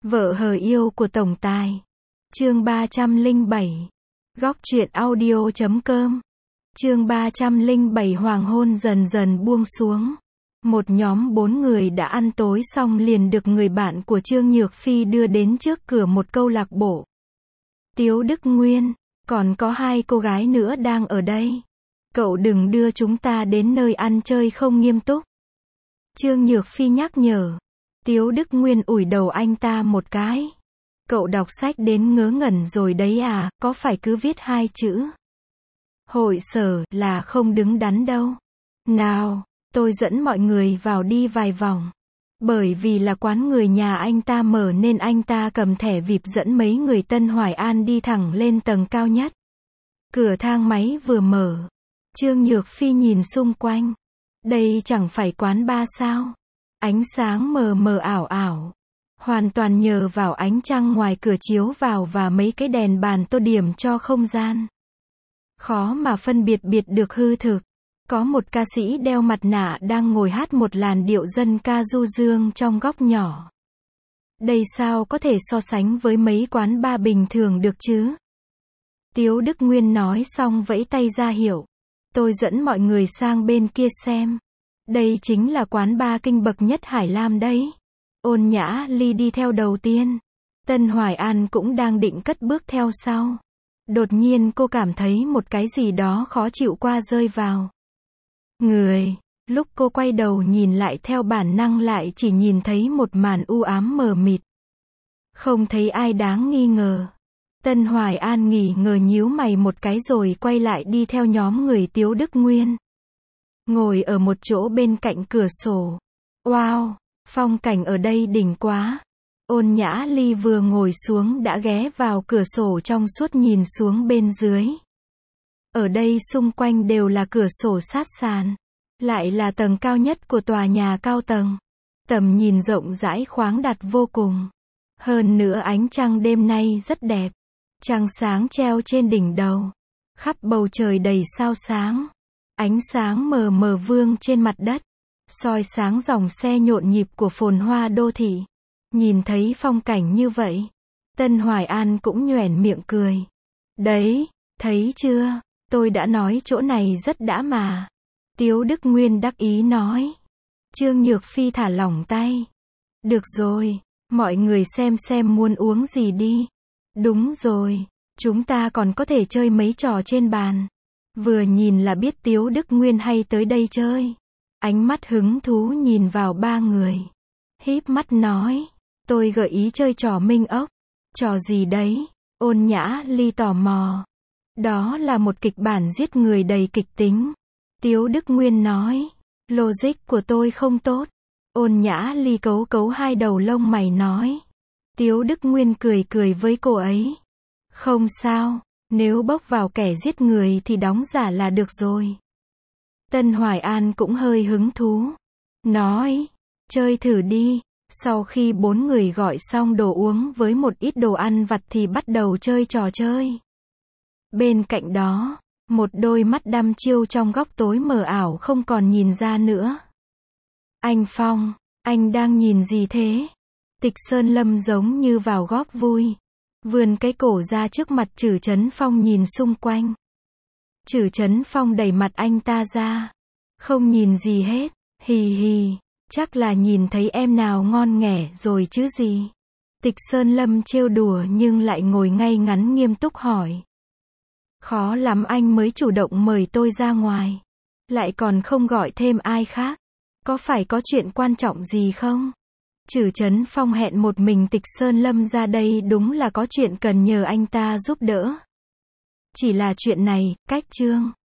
Vợ hờ yêu của tổng tài. Chương 307. Góc truyện audio.com. Chương 307. Hoàng hôn dần dần buông xuống. Một nhóm 4 người đã ăn tối xong liền được người bạn của Trương Nhược Phi đưa đến trước cửa một câu lạc bộ. Tiếu Đức Nguyên, còn có 2 cô gái nữa đang ở đây. Cậu đừng đưa chúng ta đến nơi ăn chơi không nghiêm túc. Trương Nhược Phi nhắc nhở. Tiếu Đức Nguyên ủi đầu anh ta một cái. Cậu đọc sách đến ngớ ngẩn rồi đấy à, có phải cứ viết 2 chữ hội sở là không đứng đắn đâu. Nào, tôi dẫn mọi người vào đi vài vòng. Bởi vì là quán người nhà anh ta mở nên anh ta cầm thẻ VIP dẫn mấy người Tân Hoài An đi thẳng lên tầng cao nhất. Cửa thang máy vừa mở. Trương Nhược Phi nhìn xung quanh. Đây chẳng phải quán bar sao? Ánh sáng mờ mờ ảo ảo. Hoàn toàn nhờ vào ánh trăng ngoài cửa chiếu vào và mấy cái đèn bàn tô điểm cho không gian. Khó mà phân biệt được hư thực. Có một ca sĩ đeo mặt nạ đang ngồi hát một làn điệu dân ca du dương trong góc nhỏ. Đây sao có thể so sánh với mấy quán bar bình thường được chứ? Tiếu Đức Nguyên nói xong vẫy tay ra hiệu. Tôi dẫn mọi người sang bên kia xem. Đây chính là quán bar kinh bậc nhất Hải Lam đấy. Ôn Nhã Ly đi theo đầu tiên. Tân Hoài An cũng đang định cất bước theo sau. Đột nhiên cô cảm thấy một cái gì đó khó chịu qua rơi vào người. Lúc cô quay đầu nhìn lại theo bản năng lại chỉ nhìn thấy một màn u ám mờ mịt. Không thấy ai đáng nghi ngờ. Tân Hoài An nghi ngờ nhíu mày một cái rồi quay lại đi theo nhóm người Tiếu Đức Nguyên. Ngồi ở một chỗ bên cạnh cửa sổ. Wow, phong cảnh ở đây đỉnh quá. Ôn Nhã Ly vừa ngồi xuống đã ghé vào cửa sổ trong suốt nhìn xuống bên dưới. Ở đây xung quanh đều là cửa sổ sát sàn. Lại là tầng cao nhất của tòa nhà cao tầng. Tầm nhìn rộng rãi khoáng đạt vô cùng. Hơn nữa ánh trăng đêm nay rất đẹp. Trăng sáng treo trên đỉnh đầu. Khắp bầu trời đầy sao sáng. Ánh sáng mờ mờ vương trên mặt đất. Soi sáng dòng xe nhộn nhịp của phồn hoa đô thị. Nhìn thấy phong cảnh như vậy. Tân Hoài An cũng nhoẻn miệng cười. Đấy, thấy chưa? Tôi đã nói chỗ này rất đã mà. Tiếu Đức Nguyên đắc ý nói. Trương Nhược Phi thả lỏng tay. Được rồi, mọi người xem muốn uống gì đi. Đúng rồi, chúng ta còn có thể chơi mấy trò trên bàn. Vừa nhìn là biết Tiếu Đức Nguyên hay tới đây chơi. Ánh mắt hứng thú nhìn vào 3 người. Híp mắt nói. Tôi gợi ý chơi trò minh ốc. Trò gì đấy? Ôn Nhã Ly tò mò. Đó là một kịch bản giết người đầy kịch tính. Tiếu Đức Nguyên nói. Logic của tôi không tốt. Ôn Nhã Ly cấu 2 đầu lông mày nói. Tiếu Đức Nguyên cười với cô ấy. Không sao, nếu bốc vào kẻ giết người thì đóng giả là được rồi. Tân Hoài An cũng hơi hứng thú. Nói, chơi thử đi. Sau khi 4 người gọi xong đồ uống với một ít đồ ăn vặt thì bắt đầu chơi trò chơi. Bên cạnh đó, một đôi mắt đăm chiêu trong góc tối mờ ảo không còn nhìn ra nữa. Anh Phong, anh đang nhìn gì thế? Tịch Sơn Lâm giống như vào góp vui. Vươn cái cổ ra trước mặt Trử Trấn Phong nhìn xung quanh. Trử Trấn Phong đẩy mặt anh ta ra. Không nhìn gì hết, hì hì, chắc là nhìn thấy em nào ngon nghẻ rồi chứ gì. Tịch Sơn Lâm trêu đùa nhưng lại ngồi ngay ngắn nghiêm túc hỏi. Khó lắm anh mới chủ động mời tôi ra ngoài. Lại còn không gọi thêm ai khác. Có phải có chuyện quan trọng gì không? Trử Trấn Phong hẹn một mình Tịch Sơn Lâm ra đây đúng là có chuyện cần nhờ anh ta giúp đỡ. Chỉ là chuyện này, cách Trương